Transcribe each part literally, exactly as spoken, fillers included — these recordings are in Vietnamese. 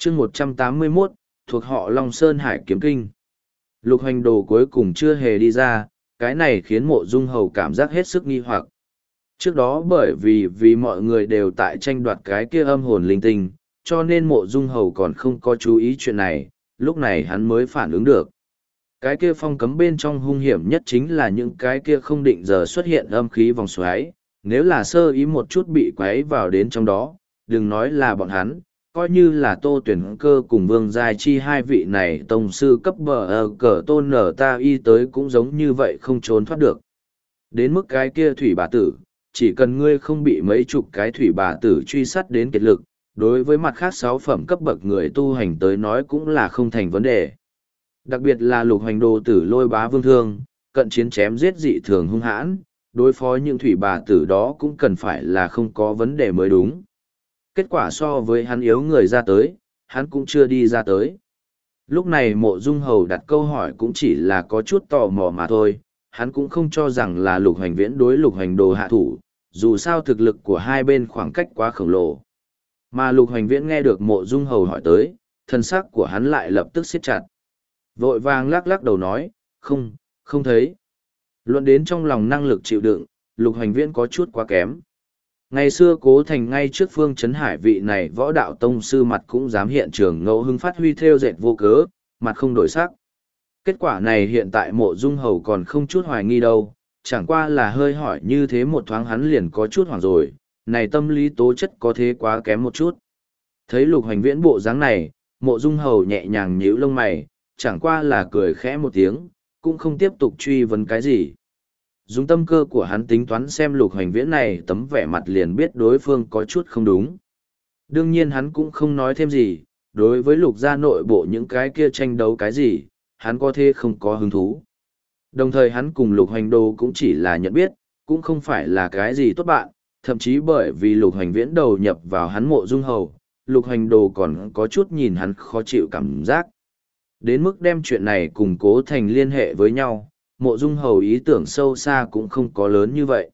chương một trăm tám mươi mốt, thuộc họ Long Sơn Hải Kiếm Kinh. Lục Hoành Đồ cuối cùng chưa hề đi ra, cái này khiến Mộ Dung Hầu cảm giác hết sức nghi hoặc. Trước đó bởi vì vì mọi người đều tại tranh đoạt cái kia âm hồn linh tinh, cho nên Mộ Dung Hầu còn không có chú ý chuyện này, lúc này hắn mới phản ứng được. Cái kia phong cấm bên trong hung hiểm nhất chính là những cái kia không định giờ xuất hiện âm khí vòng xoáy, nếu là sơ ý một chút bị quấy vào đến trong đó, đừng nói là bọn hắn, coi như là Tô Tuyển Cơ cùng Vương Giai Chi hai vị này tông sư cấp bờ ờ, cờ tôn nở ta y tới cũng giống như vậy không trốn thoát được. Đến mức cái kia thủy bà tử, chỉ cần ngươi không bị mấy chục cái thủy bà tử truy sát đến kiệt lực, đối với mặt khác sáu phẩm cấp bậc người tu hành tới nói cũng là không thành vấn đề. Đặc biệt là Lục Hoành Đồ tử lôi bá vương thương, cận chiến chém giết dị thường hung hãn, đối phó những thủy bà tử đó cũng cần phải là không có vấn đề mới đúng. Kết quả so với hắn yếu người ra tới, hắn cũng chưa đi ra tới. Lúc này Mộ Dung Hầu đặt câu hỏi cũng chỉ là có chút tò mò mà thôi, hắn cũng không cho rằng là Lục Hoành Viễn đối Lục Hoành Đồ hạ thủ, dù sao thực lực của hai bên khoảng cách quá khổng lồ. Mà Lục Hoành Viễn nghe được Mộ Dung Hầu hỏi tới, thân sắc của hắn lại lập tức siết chặt. Vội vàng lắc lắc đầu nói, không, không thấy. Luận đến trong lòng năng lực chịu đựng, Lục Hoành Viễn có chút quá kém. Ngày xưa Cố Thành ngay trước Phương Chấn Hải vị này võ đạo tông sư mặt cũng dám hiện trường ngẫu hứng phát huy theo dệt vô cớ, mặt không đổi sắc. Kết quả này hiện tại Mộ Dung Hầu còn không chút hoài nghi đâu, chẳng qua là hơi hỏi như thế một thoáng hắn liền có chút hoảng rồi, này tâm lý tố chất có thế quá kém một chút. Thấy Lục Hoành Viễn bộ dáng này, Mộ Dung Hầu nhẹ nhàng nhíu lông mày, chẳng qua là cười khẽ một tiếng, cũng không tiếp tục truy vấn cái gì. Dùng tâm cơ của hắn tính toán xem Lục Hoành Viễn này tấm vẻ mặt liền biết đối phương có chút không đúng. Đương nhiên hắn cũng không nói thêm gì, đối với Lục gia nội bộ những cái kia tranh đấu cái gì, hắn có thể không có hứng thú. Đồng thời hắn cùng Lục Hoành Đồ cũng chỉ là nhận biết, cũng không phải là cái gì tốt bạn, thậm chí bởi vì Lục Hoành Viễn đầu nhập vào hắn Mộ Dung Hầu, Lục Hoành Đồ còn có chút nhìn hắn khó chịu cảm giác. Đến mức đem chuyện này cùng Cố Thành liên hệ với nhau, Mộ Dung Hầu ý tưởng sâu xa cũng không có lớn như vậy.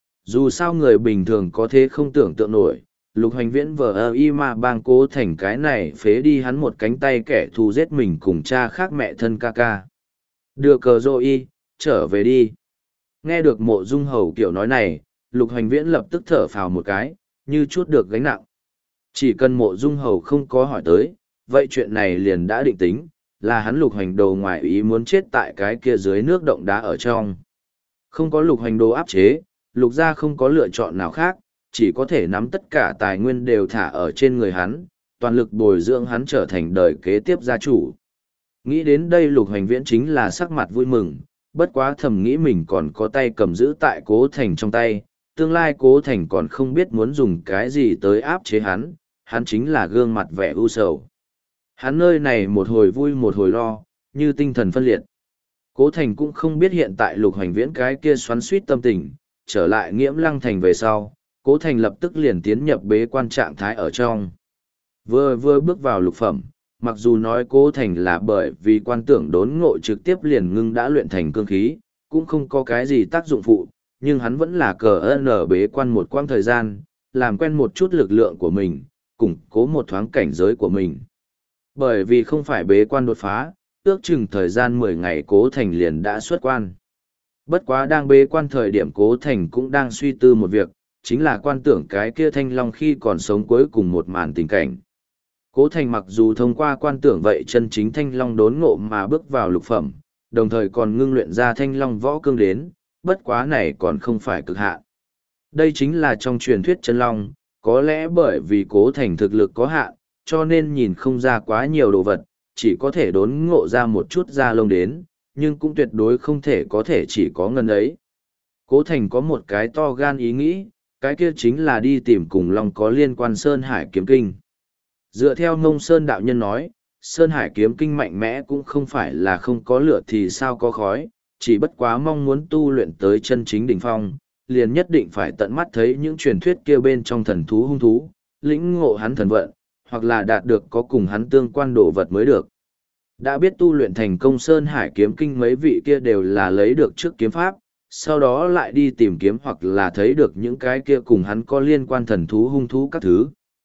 Dù sao người bình thường có thể không tưởng tượng nổi, Lục Hoành Viễn vờ ơ y mà bang Cố Thành cái này phế đi hắn một cánh tay kẻ thù giết mình cùng cha khác mẹ thân ca ca. Đưa cờ rô y, trở về đi. Nghe được Mộ Dung Hầu kiểu nói này, Lục Hoành Viễn lập tức thở phào một cái, như chút được gánh nặng. Chỉ cần Mộ Dung Hầu không có hỏi tới, vậy chuyện này liền đã định tính, là hắn Lục Hoành Đồ ngoài ý muốn chết tại cái kia dưới nước động đá ở trong. Không có Lục Hoành Đồ áp chế, Lục gia không có lựa chọn nào khác, chỉ có thể nắm tất cả tài nguyên đều thả ở trên người hắn, toàn lực bồi dưỡng hắn trở thành đời kế tiếp gia chủ. Nghĩ đến đây Lục Hoành Viễn chính là sắc mặt vui mừng, bất quá thầm nghĩ mình còn có tay cầm giữ tại Cố Thành trong tay, tương lai Cố Thành còn không biết muốn dùng cái gì tới áp chế hắn, hắn chính là gương mặt vẻ u sầu. Hắn nơi này một hồi vui một hồi lo, như tinh thần phân liệt. Cố Thành cũng không biết hiện tại Lục Hoành Viễn cái kia xoắn suýt tâm tình, trở lại Nghiễm Lăng Thành về sau, Cố Thành lập tức liền tiến nhập bế quan trạng thái ở trong. Vừa vừa bước vào lục phẩm, mặc dù nói Cố Thành là bởi vì quan tưởng đốn ngộ trực tiếp liền ngưng đã luyện thành cương khí, cũng không có cái gì tác dụng phụ, nhưng hắn vẫn là cờ ơn ở bế quan một quãng thời gian, làm quen một chút lực lượng của mình, củng cố một thoáng cảnh giới của mình. Bởi vì không phải bế quan đột phá, ước chừng thời gian mười ngày Cố Thành liền đã xuất quan. Bất quá đang bế quan thời điểm Cố Thành cũng đang suy tư một việc, chính là quan tưởng cái kia Thanh Long khi còn sống cuối cùng một màn tình cảnh. Cố Thành mặc dù thông qua quan tưởng vậy chân chính Thanh Long đốn ngộ mà bước vào lục phẩm, đồng thời còn ngưng luyện ra Thanh Long võ cương đến, bất quá này còn không phải cực hạn. Đây chính là trong truyền thuyết chân long, có lẽ bởi vì Cố Thành thực lực có hạn, cho nên nhìn không ra quá nhiều đồ vật, chỉ có thể đốn ngộ ra một chút da lông đến, nhưng cũng tuyệt đối không thể có thể chỉ có ngân ấy. Cố Thành có một cái to gan ý nghĩ, cái kia chính là đi tìm cùng long có liên quan Sơn Hải Kiếm Kinh. Dựa theo Ngông Sơn đạo nhân nói, Sơn Hải Kiếm Kinh mạnh mẽ cũng không phải là không có lửa thì sao có khói, chỉ bất quá mong muốn tu luyện tới chân chính đỉnh phong, liền nhất định phải tận mắt thấy những truyền thuyết kia bên trong thần thú hung thú, lĩnh ngộ hắn thần vận, hoặc là đạt được có cùng hắn tương quan đồ vật mới được. Đã biết tu luyện thành công Sơn Hải Kiếm Kinh mấy vị kia đều là lấy được trước kiếm pháp, sau đó lại đi tìm kiếm hoặc là thấy được những cái kia cùng hắn có liên quan thần thú hung thú các thứ.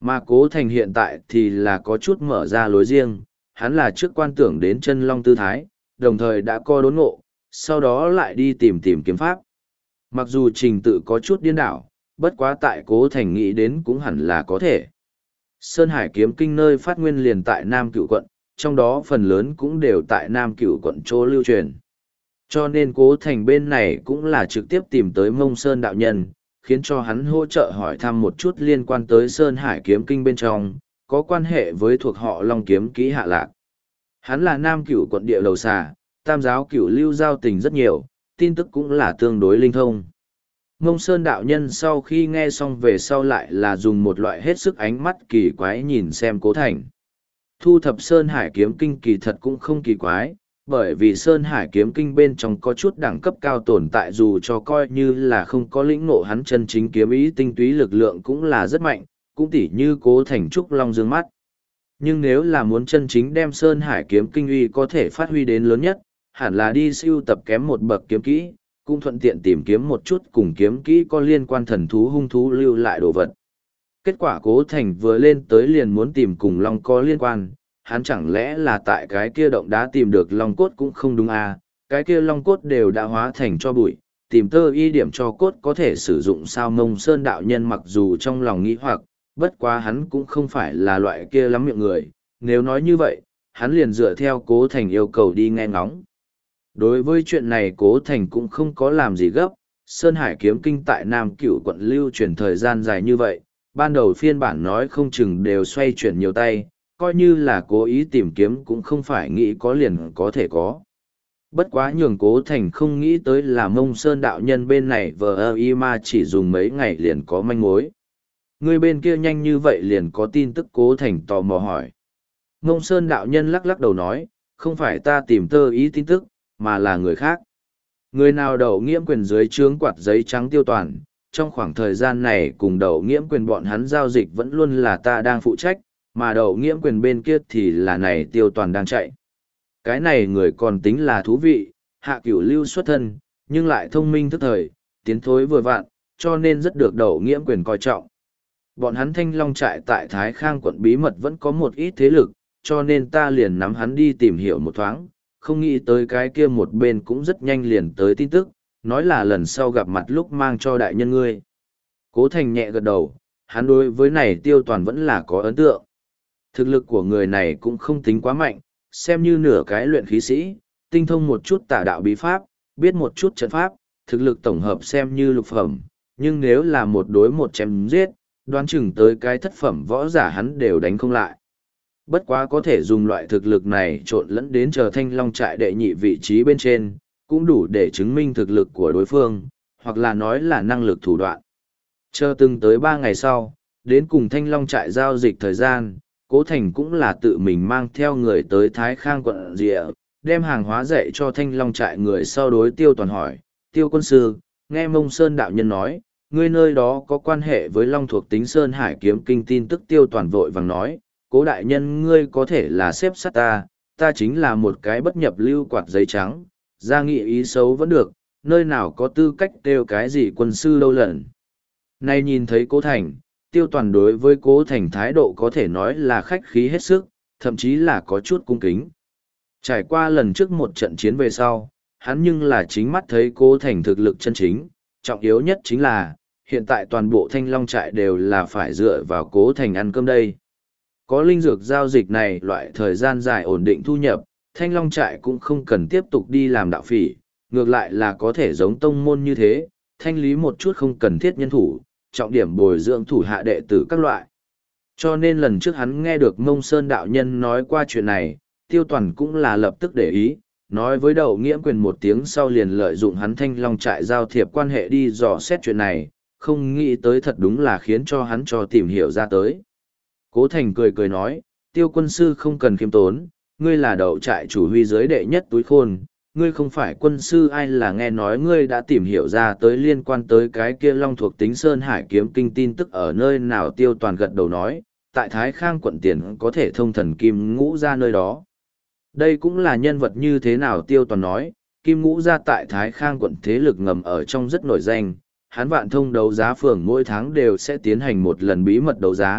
Mà Cố Thành hiện tại thì là có chút mở ra lối riêng, hắn là trước quan tưởng đến chân long tư thái, đồng thời đã co đốn ngộ, sau đó lại đi tìm tìm kiếm pháp. Mặc dù trình tự có chút điên đảo, bất quá tại Cố Thành nghĩ đến cũng hẳn là có thể. Sơn Hải kiếm kinh nơi phát nguyên liền tại Nam Cựu quận, trong đó phần lớn cũng đều tại Nam Cựu quận chỗ lưu truyền. Cho nên Cố Thành bên này cũng là trực tiếp tìm tới Mông Sơn đạo nhân, khiến cho hắn hỗ trợ hỏi thăm một chút liên quan tới Sơn Hải kiếm kinh bên trong, có quan hệ với thuộc họ Long kiếm kỹ hạ lạc. Hắn là Nam Cựu quận địa đầu xà, tam giáo cựu lưu giao tình rất nhiều, tin tức cũng là tương đối linh thông. Mông Sơn đạo nhân sau khi nghe xong về sau lại là dùng một loại hết sức ánh mắt kỳ quái nhìn xem Cố Thành. Thu thập Sơn Hải kiếm kinh kỳ thật cũng không kỳ quái, bởi vì Sơn Hải kiếm kinh bên trong có chút đẳng cấp cao tồn tại, dù cho coi như là không có lĩnh ngộ hắn chân chính kiếm ý tinh túy lực lượng cũng là rất mạnh, cũng tỉ như Cố Thành trúc long dương mắt. Nhưng nếu là muốn chân chính đem Sơn Hải kiếm kinh uy có thể phát huy đến lớn nhất, hẳn là đi siêu tập kém một bậc kiếm kỹ, cũng thuận tiện tìm kiếm một chút cùng kiếm kỹ có liên quan thần thú hung thú lưu lại đồ vật. Kết quả Cố Thành vừa lên tới liền muốn tìm cùng long có liên quan, hắn chẳng lẽ là tại cái kia động đá tìm được long cốt cũng không đúng à, cái kia long cốt đều đã hóa thành cho bụi, tìm tơ y điểm cho cốt có thể sử dụng sao. Mông Sơn đạo nhân mặc dù trong lòng nghĩ hoặc, bất quá hắn cũng không phải là loại kia lắm miệng người, nếu nói như vậy, hắn liền dựa theo Cố Thành yêu cầu đi nghe ngóng. Đối với chuyện này Cố Thành cũng không có làm gì gấp, Sơn Hải kiếm kinh tại Nam Cửu quận lưu truyền thời gian dài như vậy, ban đầu phiên bản nói không chừng đều xoay chuyển nhiều tay, coi như là cố ý tìm kiếm cũng không phải nghĩ có liền có thể có. Bất quá nhường Cố Thành không nghĩ tới là Mông Sơn đạo nhân bên này vờ ơ y ma chỉ dùng mấy ngày liền có manh mối. Người bên kia nhanh như vậy liền có tin tức. Cố Thành tò mò hỏi. Mông Sơn đạo nhân lắc lắc đầu nói, không phải ta tìm tơ ý tin tức, mà là người khác. Người nào đậu nghiễm quyền dưới trướng quạt giấy trắng Tiêu Toàn, trong khoảng thời gian này cùng đậu nghiễm quyền bọn hắn giao dịch vẫn luôn là ta đang phụ trách, mà đậu nghiễm quyền bên kia thì là này Tiêu Toàn đang chạy. Cái này người còn tính là thú vị, hạ cửu lưu xuất thân, nhưng lại thông minh thức thời, tiến thối vừa vặn, cho nên rất được đậu nghiễm quyền coi trọng. Bọn hắn Thanh Long trại tại Thái Khang quận bí mật vẫn có một ít thế lực, cho nên ta liền nắm hắn đi tìm hiểu một thoáng, không nghĩ tới cái kia một bên cũng rất nhanh liền tới tin tức, nói là lần sau gặp mặt lúc mang cho đại nhân ngươi. Cố Thành nhẹ gật đầu, hắn đối với này Tiêu Toàn vẫn là có ấn tượng. Thực lực của người này cũng không tính quá mạnh, xem như nửa cái luyện khí sĩ, tinh thông một chút tả đạo bí pháp, biết một chút trận pháp, thực lực tổng hợp xem như lục phẩm, nhưng nếu là một đối một chém giết, đoán chừng tới cái thất phẩm võ giả hắn đều đánh không lại. Bất quá có thể dùng loại thực lực này trộn lẫn đến chờ Thanh Long trại đệ nhị vị trí bên trên, cũng đủ để chứng minh thực lực của đối phương, hoặc là nói là năng lực thủ đoạn. Chờ từng tới ba ngày sau, đến cùng Thanh Long trại giao dịch thời gian, Cố Thành cũng là tự mình mang theo người tới Thái Khang quận Rịa, đem hàng hóa dạy cho Thanh Long trại người. Sau đối Tiêu Toàn hỏi, Tiêu quân sư, nghe Mông Sơn đạo nhân nói, ngươi nơi đó có quan hệ với Long thuộc tính Sơn Hải kiếm kinh tin tức. Tiêu Toàn vội vàng nói, Cố đại nhân ngươi có thể là xếp sát ta, ta chính là một cái bất nhập lưu quạt giấy trắng, ra nghị ý xấu vẫn được, nơi nào có tư cách kêu cái gì quân sư đâu lần. Nay nhìn thấy Cố Thành, Tiêu Toàn đối với Cố Thành thái độ có thể nói là khách khí hết sức, thậm chí là có chút cung kính. Trải qua lần trước một trận chiến về sau, hắn nhưng là chính mắt thấy Cố Thành thực lực chân chính, trọng yếu nhất chính là, hiện tại toàn bộ Thanh Long trại đều là phải dựa vào Cố Thành ăn cơm đây. Có linh dược giao dịch này loại thời gian dài ổn định thu nhập, Thanh Long trại cũng không cần tiếp tục đi làm đạo phỉ, ngược lại là có thể giống tông môn như thế, thanh lý một chút không cần thiết nhân thủ, trọng điểm bồi dưỡng thủ hạ đệ tử các loại. Cho nên lần trước hắn nghe được Mông Sơn đạo nhân nói qua chuyện này, Tiêu Toàn cũng là lập tức để ý, nói với Đậu Nghiễm quyền một tiếng sau liền lợi dụng hắn Thanh Long trại giao thiệp quan hệ đi dò xét chuyện này, không nghĩ tới thật đúng là khiến cho hắn cho tìm hiểu ra tới. Cố Thành cười cười nói, Tiêu quân sư không cần khiêm tốn, ngươi là Đậu trại chủ huy giới đệ nhất túi khôn, ngươi không phải quân sư ai là nghe nói ngươi đã tìm hiểu ra tới liên quan tới cái kia Long thuộc tính Sơn Hải kiếm kinh tin tức ở nơi nào. Tiêu Toàn gật đầu nói, tại Thái Khang quận tiền có thể thông thần Kim Ngũ ra nơi đó. Đây cũng là nhân vật như thế nào. Tiêu Toàn nói, Kim Ngũ ra tại Thái Khang quận thế lực ngầm ở trong rất nổi danh, hắn vạn thông đấu giá phường mỗi tháng đều sẽ tiến hành một lần bí mật đấu giá,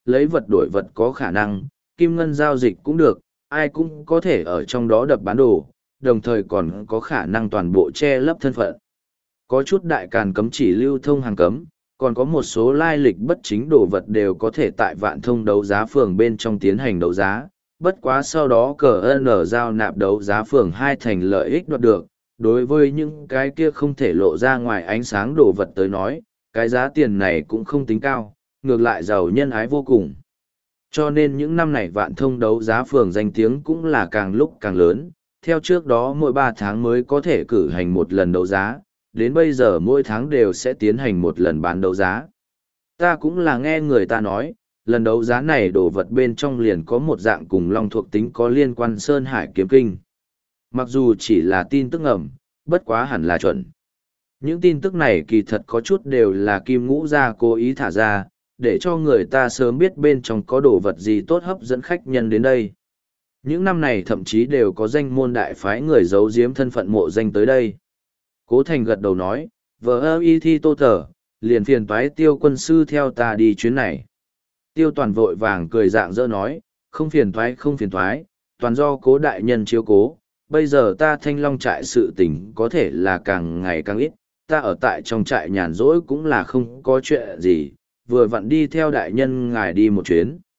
lấy vật đổi vật có khả năng, kim ngân giao dịch cũng được, ai cũng có thể ở trong đó đập bán đồ, đồng thời còn có khả năng toàn bộ che lấp thân phận. Có chút đại càn cấm chỉ lưu thông hàng cấm, còn có một số lai lịch bất chính đồ vật đều có thể tại vạn thông đấu giá phường bên trong tiến hành đấu giá, bất quá sau đó cờ n giao nạp đấu giá phường hai thành lợi ích đoạt được. Đối với những cái kia không thể lộ ra ngoài ánh sáng đồ vật tới nói, cái giá tiền này cũng không tính cao, ngược lại giàu nhân ái vô cùng. Cho nên những năm này vạn thông đấu giá phường danh tiếng cũng là càng lúc càng lớn, theo trước đó mỗi ba tháng mới có thể cử hành một lần đấu giá, đến bây giờ mỗi tháng đều sẽ tiến hành một lần bán đấu giá. Ta cũng là nghe người ta nói, lần đấu giá này đồ vật bên trong liền có một dạng cùng long thuộc tính có liên quan Sơn Hải Kiếm Kinh. Mặc dù chỉ là tin tức ngầm, bất quá hẳn là chuẩn. Những tin tức này kỳ thật có chút đều là Kim Ngũ gia cố ý thả ra, để cho người ta sớm biết bên trong có đồ vật gì tốt hấp dẫn khách nhân đến đây. Những năm này thậm chí đều có danh môn đại phái người giấu giếm thân phận mộ danh tới đây. Cố Thành gật đầu nói, vợ ơ y thi tô tờ, liền phiền toái Tiêu quân sư theo ta đi chuyến này. Tiêu Toàn vội vàng cười dạng dỡ nói, không phiền toái không phiền toái, toàn do cố đại nhân chiếu cố. Bây giờ ta Thanh Long trại sự tình có thể là càng ngày càng ít, ta ở tại trong trại nhàn rỗi cũng là không có chuyện gì, vừa vặn đi theo đại nhân ngài đi một chuyến.